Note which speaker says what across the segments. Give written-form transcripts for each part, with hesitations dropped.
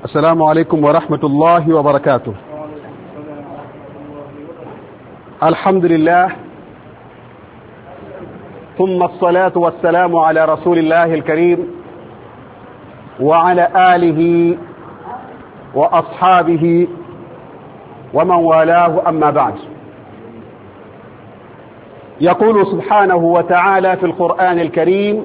Speaker 1: السلام عليكم ورحمة الله وبركاته. الحمد لله ثم الصلاة والسلام على رسول الله الكريم وعلى آله وأصحابه ومن والاه، أما بعد. يقول سبحانه وتعالى في القرآن الكريم: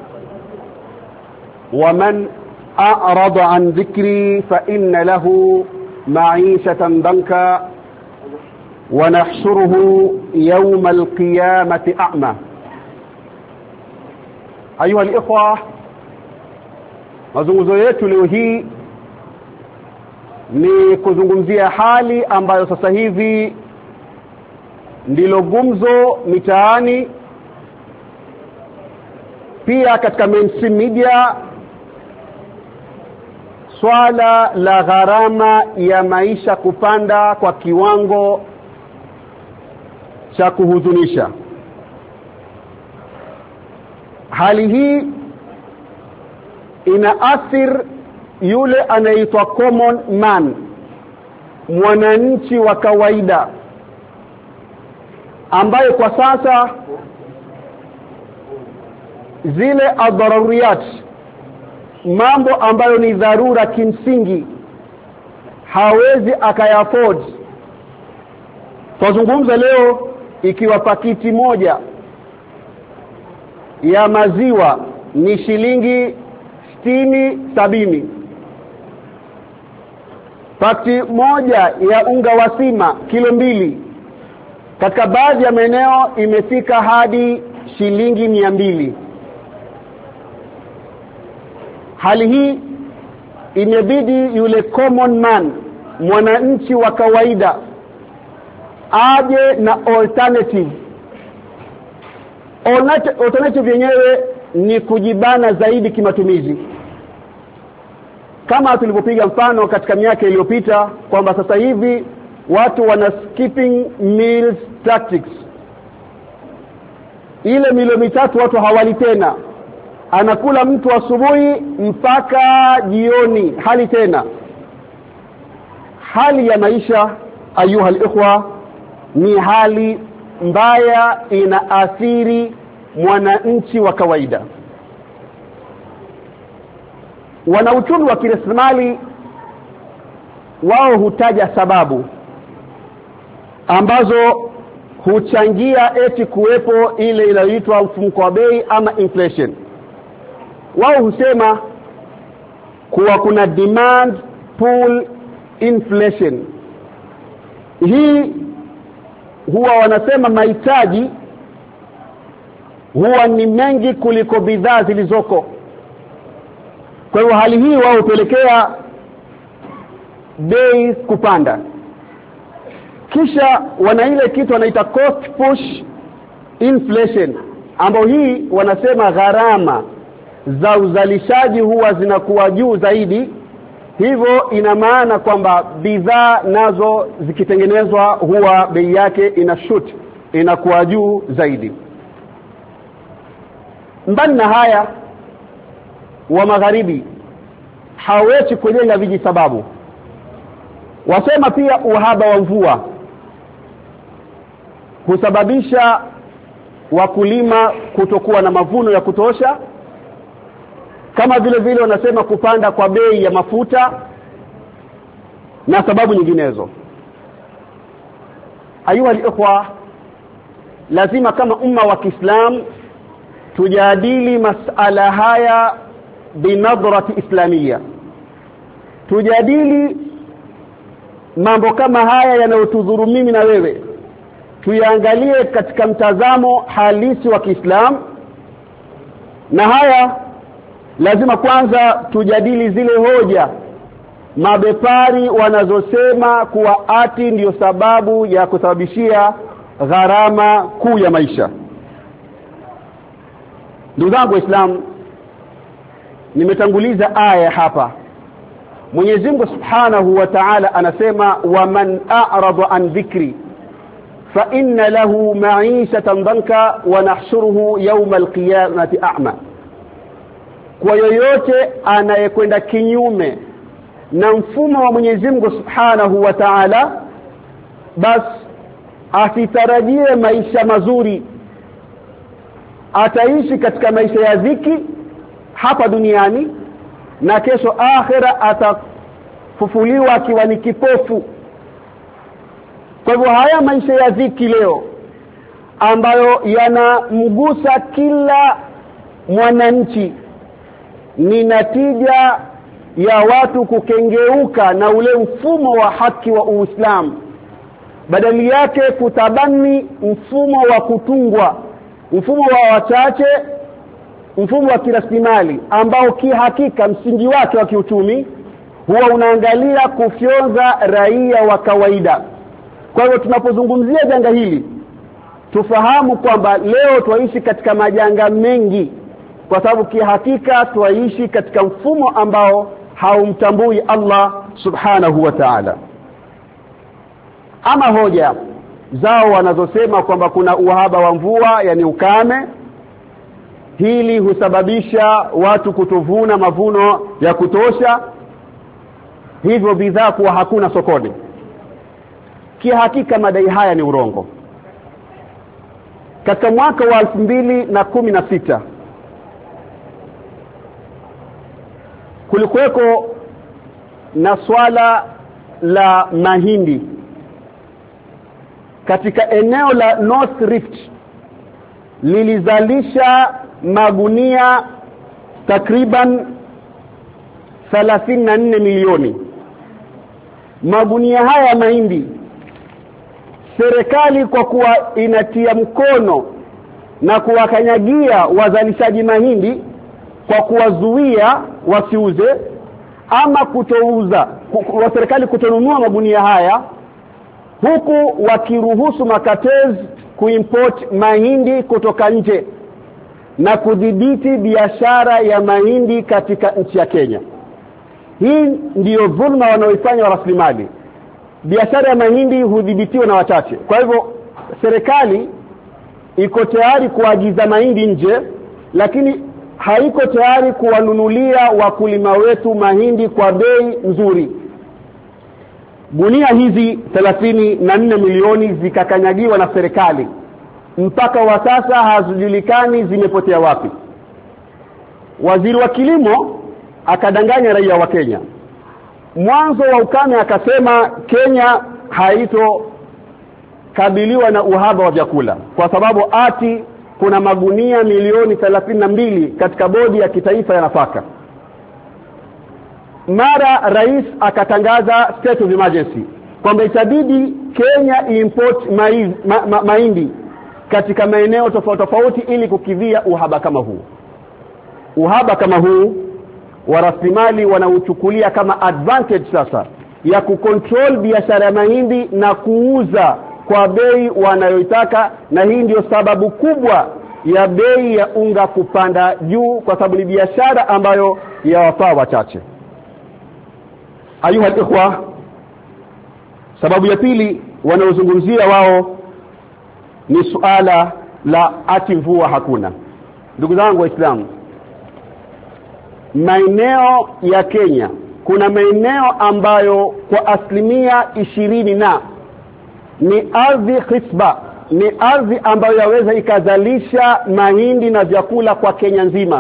Speaker 1: ومن أعرض عن ذكري فإن له معيشة ضنكا ونحشره يوم القيامة أعمى. أيها الإخوة، mazungumzo yetu leo hii ni kuzungumzia hali ambayo sasa hivi ndilo gumzo mitaani, pia katika mainstream media, swala la gharama ya maisha kupanda kwa kiwango cha kuhuzunisha. Hali hii inaathiri yule anaitwa common man, mwananchi wa kawaida, ambaye kwa sasa zile adharuriyat, mambo ambayo ni dharura kimsingi, hawezi akayafford. Tuzungumza leo ikiwa pakiti moja ya maziwa ni shilingi 60-70, pakiti moja ya unga wa sima kilo 2 katika baadhi ya maeneo imefika hadi shilingi 200. Hali hii imebidi yule common man, mwananchi wa kawaida, aje na alternative. Alternative yenyewe ni kujibana zaidi kimatumizi, kama tulivyopiga mfano katika miaka iliyopita kwamba sasa hivi watu wana skipping meals tactics. Ile milo mitatu watu hawali tena, anakula mtu asubuhi mpaka jioni, hali tena. Hali ya maisha ayuha alikhwa ni hali mbaya, inaathiri mwananchi wa kawaida. Wanauchumi wa kiraslimali wao hutaja sababu ambazo huchangia eti kuwepo ile inayoitwa mfumuko wa bei ama inflation. Wao husema kuwa kuna demand pull inflation. Hii huwa wanasema mahitaji huwa ni mengi kuliko bidhaa zilizoko. Kwa hiyo hali hii wao hupelekea bei kupanda. Kisha wana ile kitu wanaita cost push inflation, ambapo hii wanasema gharama za uzalishaji huwa zinakuwa juu zaidi, hivyo ina maana kwamba bidhaa nazo zikitengenezwa huwa bei yake inashoot, inakuwa juu zaidi. Mbali na haya, wa magharibi hawezi kujenga viji sababu. Wasema pia uhaba wa mvua husababisha wakulima kutokuwa na mavuno ya kutosha, kama vile vile wanasema kupanda kwa bei ya mafuta na sababu nyinginezo. Ayuha alikhwa, lazima kama umma wa Kiislamu tujadili masala haya binadrati islamia. Tujadili mambo kama haya yanayotudhuru mimi na wewe, tuyaangalie katika mtazamo halisi wa Kiislamu. Na haya lazima kwanza tujadili zile hoja mabepari wanazosema kuwa ati ndiyo sababu ya kusababishia gharama kuu ya maisha. Ndugu zangu Waislamu, nimetanguliza aya hapa. Mwenyezi Mungu Subhanahu wa Ta'ala anasema: "Waman a'rada an dhikri fa inna lahu ma'ishatan dhanka wa nahshuruhu yawma al-qiyamati a'ma." Kwa yoyote anayekwenda kinyume na mfumo wa Mwenyezi Mungu Subhanahu wa Ta'ala, basi asitarajie maisha mazuri. Ataishi katika maisha ya dhiki hapa duniani, na kesho akhera atafufuliwa akiwa ni kipofu. Kwa hivyo haya maisha ya dhiki leo ambayo yanamgusa kila mwananchi ni natija ya watu kukengeuka na ule mfumo wa haki wa Uislamu, badali yake kutabani mfumo wa kutungwa, mfumo wa wachache, mfumo wa kiraslimali ambao kihakika msingi wake wa kiuchumi huwa unaangalia kufyonza raia wa kawaida. Kwa hiyo tunapozungumzia janga hili tufahamu kwamba leo twaishi katika majanga mengi, kwa sababu kihakika twaishi katika mfumo ambao haumtambui Allah Subhanahu wa Ta'ala. Ama hoja zao wanazosema kwamba kuna uhaba wa mvua, yani ukame, hili husababisha watu kutovuna mavuno ya kutosha, hivyo bidhaa kuwa hakuna sokoni. Kihakika madai haya ni urongo. Katika mwaka wa 2016 kulikuweko na swala la mahindi katika eneo la North Rift, lilizalisha magunia takriban 34 milioni. Magunia haya mahindi, serikali kwa kuwa inatia mkono na kuwakanyagia wazalishaji mahindi kwa kuwazuia wasiuze ama kutouza, wa serikali kutonunua magunia haya, huku wakiruhusu makatez kuimport mahindi kutoka nje na kudhibiti biashara ya mahindi katika nchi ya Kenya. Hii ndiyo dhulma wanaoifanya wa rasilimali. Biashara ya mahindi hudhibitiwa na wachache. Kwa hivyo serikali iko tayari kuagiza mahindi nje, lakini haiko tayari kuwanunulia wakulima wetu mahindi kwa bei nzuri. Gunia hizi 34 milioni zikakanyagiwa na serikali, mpaka wa sasa hazijulikani zimepotea wapi. Waziri wa kilimo akadanganya raia wa Kenya. Mwanzo wa ukame akasema Kenya haito kabiliwa na uhaba wa vyakula kwa sababu ati kuna magunia milioni 32 katika bodi ya kitaifa ya nafaka. Mara rais akatangaza state of emergency kwamba itabidi Kenya import mahindi katika maeneo tofauti tofauti ili kukidhia uhaba kama huu. Uhaba kama huu wa rasilimali wanauchukulia kama advantage sasa ya kucontrol biashara ya mahindi na kuuza kwa bei wanayoitaka, na hii ndio sababu kubwa ya bei ya unga kupanda juu, kwa sababu ni biashara ambayo yawafaa wachache. Ayuha ikhwa, sababu ya pili wanaozungumzia wao ni suala la ati mvua hakuna. Ndugu zangu Waislamu, maeneo ya Kenya kuna maeneo ambayo kwa 20% ni ardhi khisba, ni ardhi ambayo yaweza ikazalisha mahindi na vyakula kwa Kenya nzima.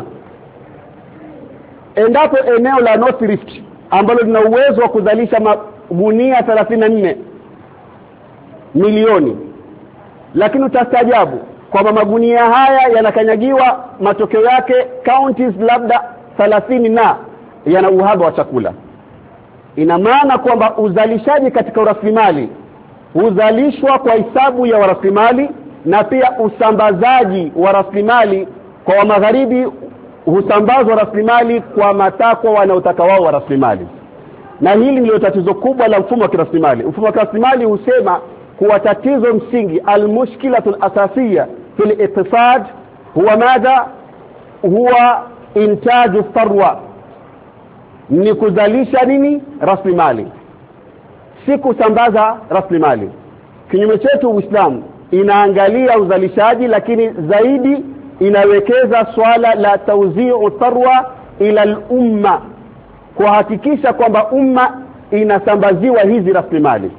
Speaker 1: Endapo eneo la North Rift ambalo lina uwezo wa kuzalisha magunia 34 milioni, lakini utastaajabu kwamba magunia haya yanakanyagiwa, matokeo yake counties labda 30 na yana uhaba wa chakula. Ina maana kwamba uzalishaji katika rasilimali huzalishwa kwa hisabu ya rasilimali, na pia usambazaji wa rasilimali kwa wa magharibi husambazwa rasilimali kwa matakwa wanaotaka wao wa rasilimali. Na hili ndilo tatizo kubwa la mfumo wa kirasilimali. Mfumo wa kirasilimali husema kuwa tatizo msingi, almushkilatul asasiya fil iqtisad huwa madha, huwa intaju tharwa, ni kuzalisha nini? Rasilimali, si kusambaza rasilimali. Kinyume chetu Uislamu inaangalia uzalishaji, lakini zaidi inawekeza swala la tawzi'u tharwa ila al-umma, kuhakikisha kwamba umma inasambaziwa hizi rasilimali.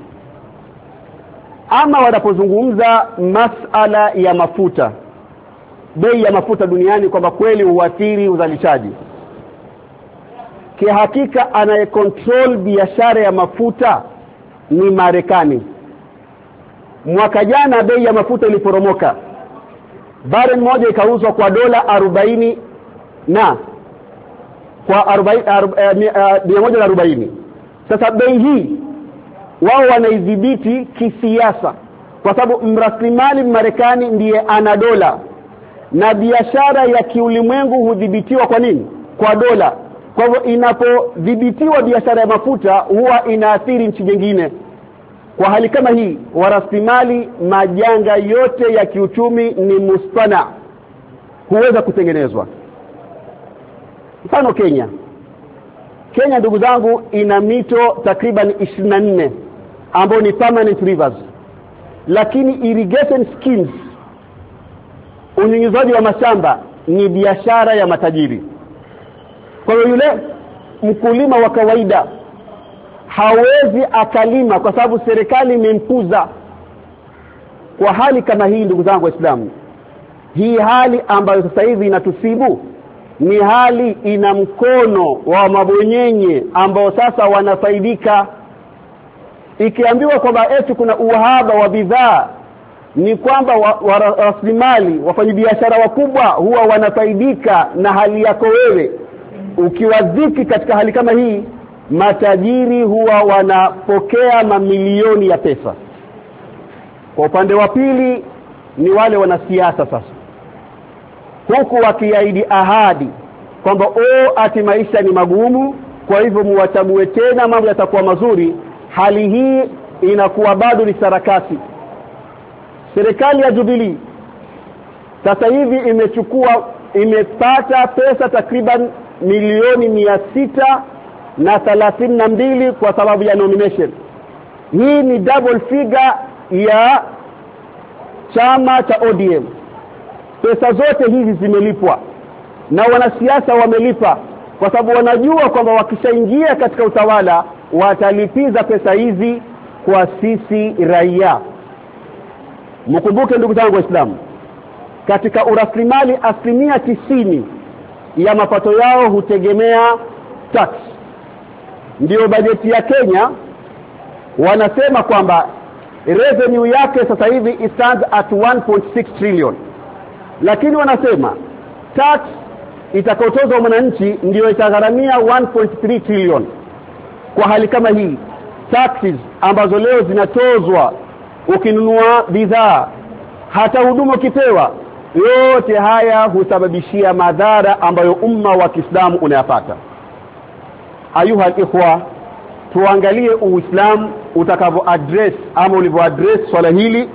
Speaker 1: Ama wanapozungumza masala ya mafuta, bei ya mafuta duniani, kwamba kweli huathiri uzalishaji, kihakika anayecontrol biashara ya mafuta ni Marekani. Mwaka jana bei ya mafuta iliporomoka, barrel moja ikauzwa kwa $40 na kwa 140. Sasa bei hii wao wanaidhibiti kisiasa, kwa sababu mrasilimali Marekani ndiye ana dola, na biashara ya kiulimwengu hudhibitiwa kwa nini? Kwa dola. Kwa hivyo inapodhibitiwa biashara ya mafuta huwa inaathiri nchi nyingine. Kwa hali kama hii, rasilimali, majanga yote ya kiuchumi ni mustana, huweza kutengenezwa. Mfano Kenya, ndugu zangu, ina mito takriban 24 ambao ni permanent rivers, lakini irrigation schemes, unyunyizaji wa mashamba, ni biashara ya matajiri. Kwa hiyo yule mkulima wa kawaida hawezi akalima kwa sababu serikali imempuza. Kwa hali kama hii, ndugu zangu Waislamu, hii hali ambayo sasa hivi inatusibu ni hali ina mkono wa mabwenyenye ambao sasa wanafaidika. Ikiambiwa kwamba eti kuna uhaba wa bidhaa, ni kwamba rasilimali, wafanyabiashara wakubwa huwa wanafaidika na hali yako wewe. Ukiwadhiki katika hali kama hii, matajiri huwa wanapokea mamilioni ya pesa. Kwa upande wa pili ni wale wanasiasa sasa, huku wakiahidi ahadi kwamba ati maisha ni magumu, kwa hivyo muwachague tena, mambo yatakuwa mazuri. Hali hii inakuwa bado ni sarakasi. Serikali ya Jubilee sasa hivi imepata pesa takriban milioni 632 kwa sababu ya nomination. Hii ni double figure ya chama cha ODM. Pesa zote hizi zimelipwa na wanasiasa wamelipa, kwa sababu wanajua kwamba wakishaingia katika utawala watalipiza pesa hizi kwa sisi raia. Mkumbuke ndugu zangu Waislamu, katika uraslimali 90% ya mapato yao hutegemea tax. Ndio bajeti ya Kenya wanasema kwamba revenue yake sasa hivi stands at 1.6 trillion. Lakini wanasema tax itakayotozwa mwananchi ndio itagharamia 1.3 trillion. Kwa hali kama hii, taxes ambazo leo zinatozwa ukinunua bidhaa, hata huduma ukipewa, yote haya husababishia madhara ambayo umma wa Kiislamu unayapata. Ayuha al-ikhwa, tuangalie Uislamu utakavyo address ama ulivyo address swala hili.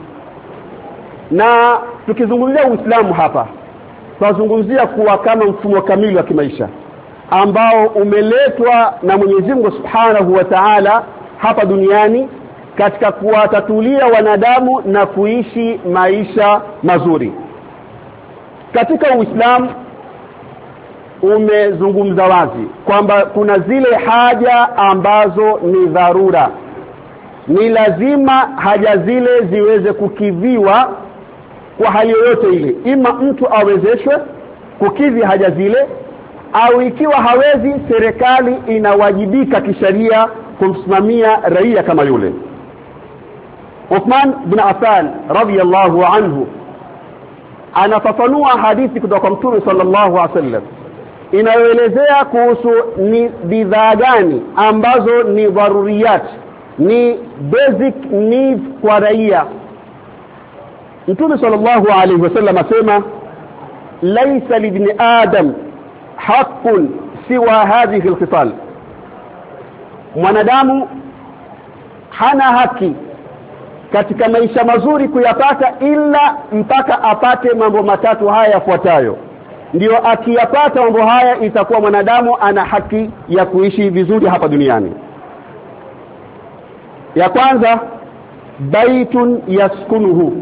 Speaker 1: Na tukizungumzia Uislamu hapa, tunazungumzia kuwa kama mfumo kamili wa kimaisha ambao umeletwa na Mwenyezi Mungu Subhanahu wa Ta'ala hapa duniani katika kuwatatulia wanadamu na kuishi maisha mazuri. Katika Uislamu umezungumza wazi kwamba kuna zile haja ambazo ni dharura, ni lazima haja zile ziweze kukidhiwa kwa hali yoyote ile. Ima mtu awezeshwe kukidhi haja zile, au ikiwa hawezi, serikali inawajibika kisheria kumsimamia raia kama yule. Uthman bin Affan radhiyallahu anhu anafafanua hadithi kutoka kwa Mtume sallallahu alaihi wasallam inayoelezea kuhusu ni bidhaa gani ambazo ni dharuriyat, ni basic needs kwa raia. Mtume sallallahu alaihi wasallam asema, laysa libni adam haqqun siwa hadhihi alkhisal, mwanadamu hana haki katika maisha mazuri kuyapata ila mpaka apate mambo matatu haya yafuatayo. Ndio akiyapata mambo haya itakuwa mwanadamu ana haki ya kuishi vizuri hapa duniani. Ya kwanza, baitun yaskunuhu,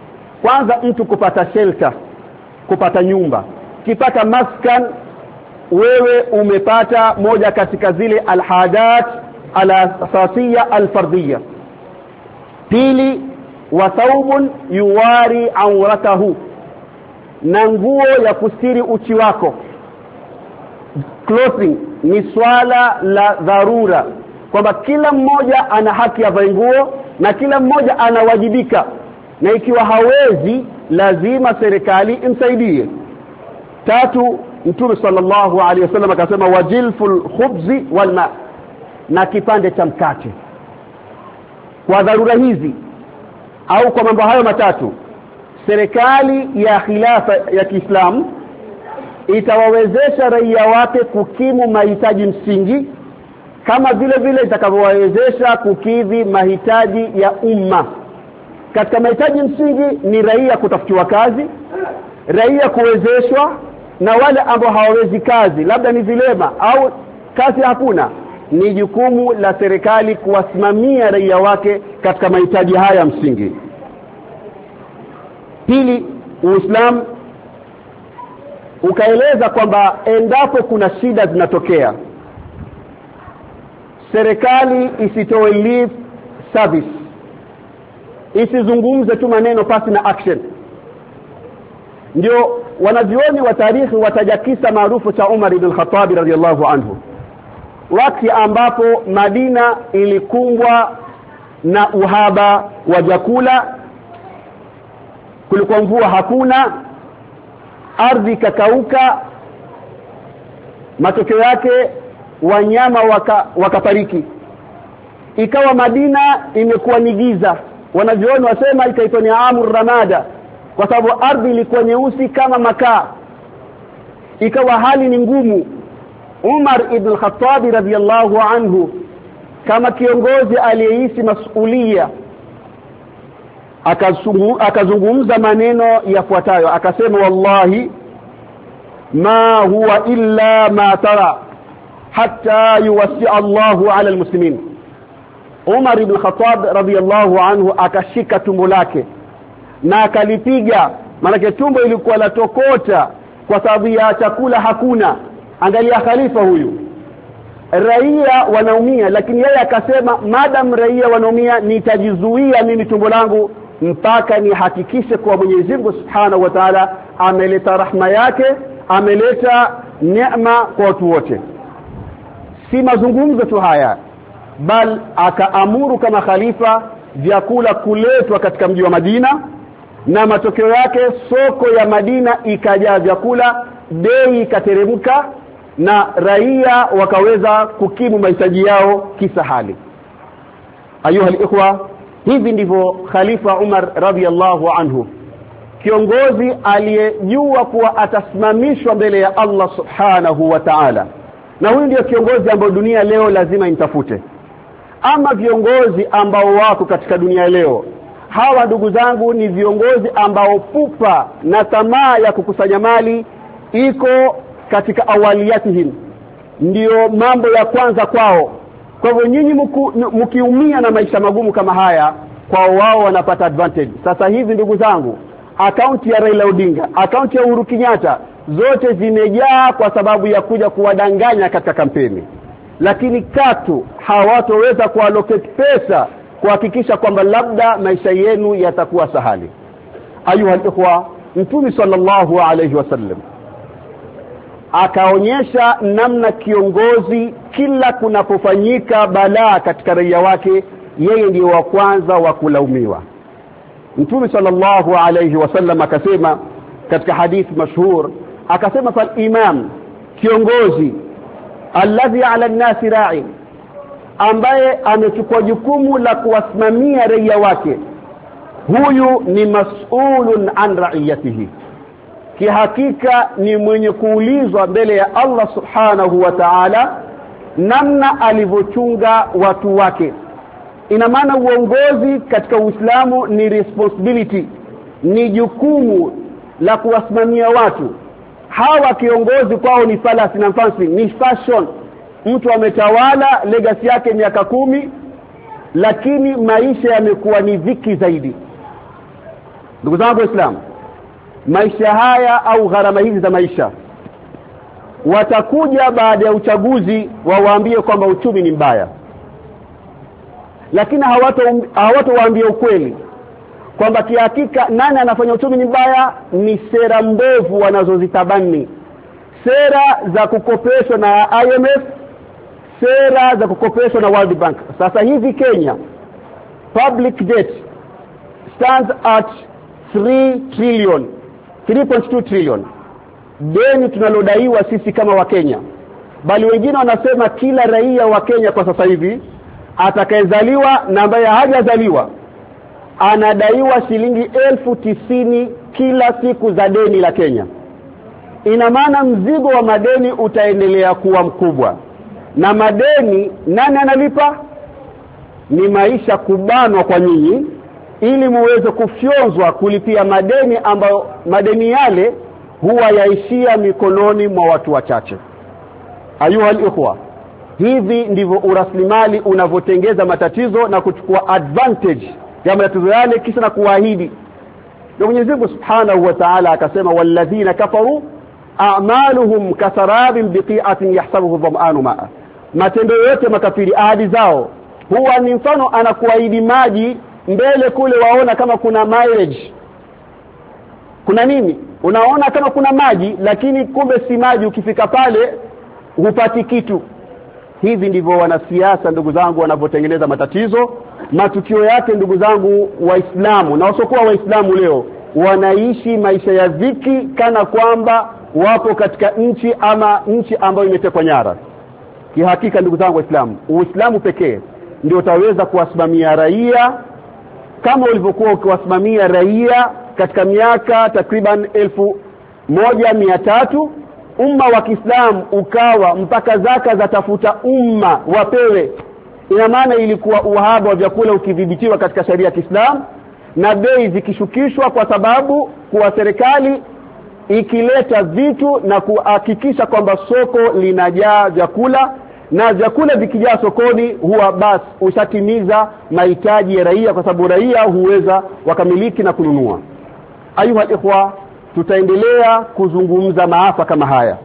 Speaker 1: kwanza mtu kupata shelter, kupata nyumba. Kipata maskan wewe umepata moja katika zile alhadat al-asasiyya al-fardiyya. Pili, wa thawbun yuwari awratahu, na nguo ya kustiri uchi wako. Clothing ni swala la dharura, kwamba kila mmoja ana haki ya nguo na kila mmoja anawajibika, na ikiwa hawezi lazima serikali imsaidie. Tatu, Mtume sallallahu alaihi wasallam akasema wajilful khubzi wal ma, na kipande cha mkate. Kwa dharura hizi au kwa mambo hayo matatu, serikali ya khilafa ya Kiislamu itawawezesha raia wake kukimu mahitaji msingi, kama vile vile itakavyowawezesha kukidhi mahitaji ya umma. Katika mahitaji msingi ni raia kutafutiwa kazi, raia kuwezeshwa, na wale ambao hawawezi kazi, labda ni vilema au kazi hakuna, ni jukumu la serikali kuwasimamia raia wake katika mahitaji haya msingi. Pili, Uislamu ukaeleza kwamba endapo kuna shida zinatokea, serikali isitoe lip service, isizungumze tu maneno pasi na action. Ndio wanavyuoni wa tarikhi wataja kisa maarufu cha Umar ibn Khattab radhiyallahu anhu, wakati ambapo Madina ilikumbwa na uhaba wa chakula, kulikuwa mvua hakuna, ardhi kakauka, matokeo yake wanyama wakafariki. Ikawa Madina imekuwa ni giza, wanavyuoni wasema ikaitwa ni amur ramada, kwa sababu ardhi ilikuwa nyeusi kama makaa. Ikawa hali ni ngumu. Umar ibn Khattab radhiyallahu anhu kama kiongozi aliyehisi masulia akazungumza maneno yafuatayo, akasema wallahi ma huwa illa ma tara hatta yuwasi Allahu ala almuslimin. Umar ibn Khattab radhiyallahu anhu akashika tumbo lake na akalipiga, maana tumbo ilikuwa la tokota kwa sababu ya chakula hakuna. Angalia khalifa huyu, raia wanaumia, lakini yeye akasema madam raia wanaumia, nitajizuia mimi tumbo langu mpaka nihakikishe kwa Mwenyezi Mungu Subhanahu wa Ta'ala ameleta rahma yake, ameleta neema kwa watu wote. Si mazungumzo tu haya, bal akaamuru kama khalifa vyakula kuletwa katika mji wa Madina, na matokeo yake soko ya Madina ikajaa vyakula, bei ikateremka, na raia wakaweza kukimu mahitaji yao kisahali. Ayuha alikhwa, hivi ndivyo Khalifa Umar radhiyallahu anhu, kiongozi aliyejua kuwa atasimamishwa mbele ya Allah Subhanahu wa Ta'ala, na huyu ndio kiongozi ambao dunia leo lazima intafute. Ama viongozi ambao wako katika dunia leo, hawa ndugu zangu ni viongozi ambao pupa na tamaa ya kukusanya mali iko katika awaliyatihim, ndio mambo ya kwanza kwao. Kwa hivyo nyinyi mkiumia na maisha magumu kama haya, kwa wao wanapata advantage. Sasa hivi ndugu zangu, akaunti ya Raila Odinga, akaunti ya Uhuru Kenyatta, zote zimejaa kwa sababu ya kuja kuwadanganya katika kampeni, lakini katu hawatoweza kuallocate pesa kuhakikisha kwamba labda maisha yenu yatakuwa sahali. Ayuha ikhwa, Mtume sallallahu alayhi wasallam akaonyesha namna kiongozi kila kunapofanyika balaa katika raia wake, yeye ndiye wa kwanza wa kulaumiwa. Mtume sallallahu alayhi wasallam akasema katika hadithi mashhur, akasema fal imam, kiongozi, alladhi ala an-nasi ra'i, ambaye amechukua jukumu la kuwasimamia raia wake, huyu ni mas'ulun an ra'iyatihi, kihakika ni mwenye kuulizwa mbele ya Allah Subhanahu wa Ta'ala namna alivyochunga watu wake. Ina maana uongozi katika Uislamu ni responsibility, ni jukumu la kuwasimamia watu. Hawa kiongozi kwao ni falasi na fancy, ni fashion. Mtu ametawala legacy yake miaka 10, lakini maisha yamekuwa ni dhiki zaidi. Ndugu zangu Waislamu, maisha haya au gharama hizi za maisha watakuja baada ya uchaguzi wawaambie kwamba uchumi ni mbaya, lakini hawatowaambia ukweli kwamba kihakika nani anafanya uchumi ni mbaya. Ni sera mbovu wanazozitabani, sera za kukopeshwa na IMF, sera za kukopeshwa na World Bank. Sasa hivi Kenya public debt stands at 3.2 trillion, deni tunalodaiwa sisi kama wa Kenya. Bali wengine wanasema kila raia wa Kenya kwa sasa hivi atakayezaliwa na ambaye hajazaliwa anadaiwa shilingi 90,000 kila siku za deni la Kenya. Ina maana mzigo wa madeni utaendelea kuwa mkubwa, na madeni nani analipa? Ni maisha kubanwa kwa nyinyi ili muweze kufyonzwa kulipia madeni ambayo madeni yale huwa yaishia mikononi mwa watu wachache. Ayuha al-ikhwa, hivi ndivyo uraslimali unavotengeza matatizo na kuchukua advantage ya matatizo yale kisha na kuahidi. Na Mwenyezi Mungu Subhanahu wa Ta'ala akasema, walladhina kafaru a'maluhum kasarabin biqi'atin yahsabuhu dhama'anu ma'a. Matendo yote makafiri ahadi zao huwa ni mfano anakuahidi maji, mbele kule waona kama kuna mileage, kuna nini, unaona kama kuna maji lakini kumbe si maji, ukifika pale hupati kitu. Hivi ndivyo wanasiasa ndugu zangu wanavyotengeneza matatizo. Matukio yake ndugu zangu Waislamu na wasiokuwa Waislamu leo wanaishi maisha ya dhiki kana kwamba wapo katika nchi ama nchi ambayo imetekwa nyara. Kihakika ndugu zangu Waislamu, Uislamu pekee ndio utaweza kuwasimamia raia kama ulivyokuwa ukiwasimamia raia katika miaka takriban 1300. Umma wa Kiislamu ukawa mpaka zaka za tafuta umma wapewe. Ina maana ilikuwa uhaba wa vyakula ukidhibitiwa katika sharia ya Kiislamu na bei zikishukishwa, kwa sababu kwa serikali ikileta vitu na kuhakikisha kwamba soko linajaa vyakula, na vyakula vikijaa sokoni huwa basi ushatimiza mahitaji ya raia, kwa sababu raia huweza wakamiliki na kununua. Ayuha al-ikhwa, tutaendelea kuzungumza maafa kama haya.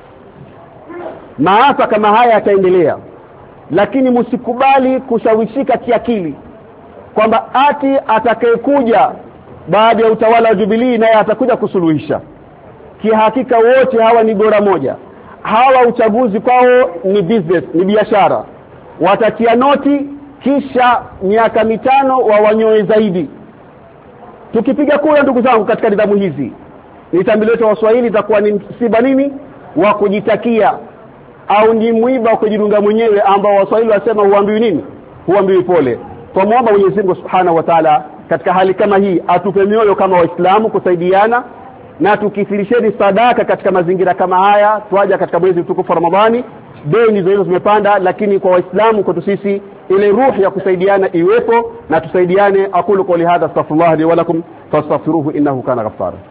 Speaker 1: Maafa kama haya yataendelea, lakini msikubali kushawishika kiakili kwamba ati atakayekuja baada ya utawala wa Jubilee naye atakuja kusuluhisha. Kihakika wote hawa ni bora moja. Hawa uchaguzi kwao ni business, ni biashara. Watatia noti kisha miaka 5 wawanyoe zaidi. Tukipiga kura ndugu zangu katika nidhamu hizi, nitambileta Waswahili itakuwa ni msiba nini wa kujitakia au ni mwiba wa kujidunga mwenyewe, ambao Waswahili wasema huambiwi nini, huambiwi pole. Kwa muomba Mwenyezi Mungu Subhanahu wa Ta'ala katika hali kama hii atupe mioyo kama Waislamu kusaidiana, na tukithirisheni sadaka katika mazingira kama haya. Tuaja katika mwezi mtukufu Ramadhani, deni hizo zimepanda, lakini kwa Waislamu kwetu sisi ile ruhu ya kusaidiana iwepo na tusaidiane. Aqulu qawli hadha astaghfirullah li wa lakum fastaghfiruhu innahu kana ghaffara.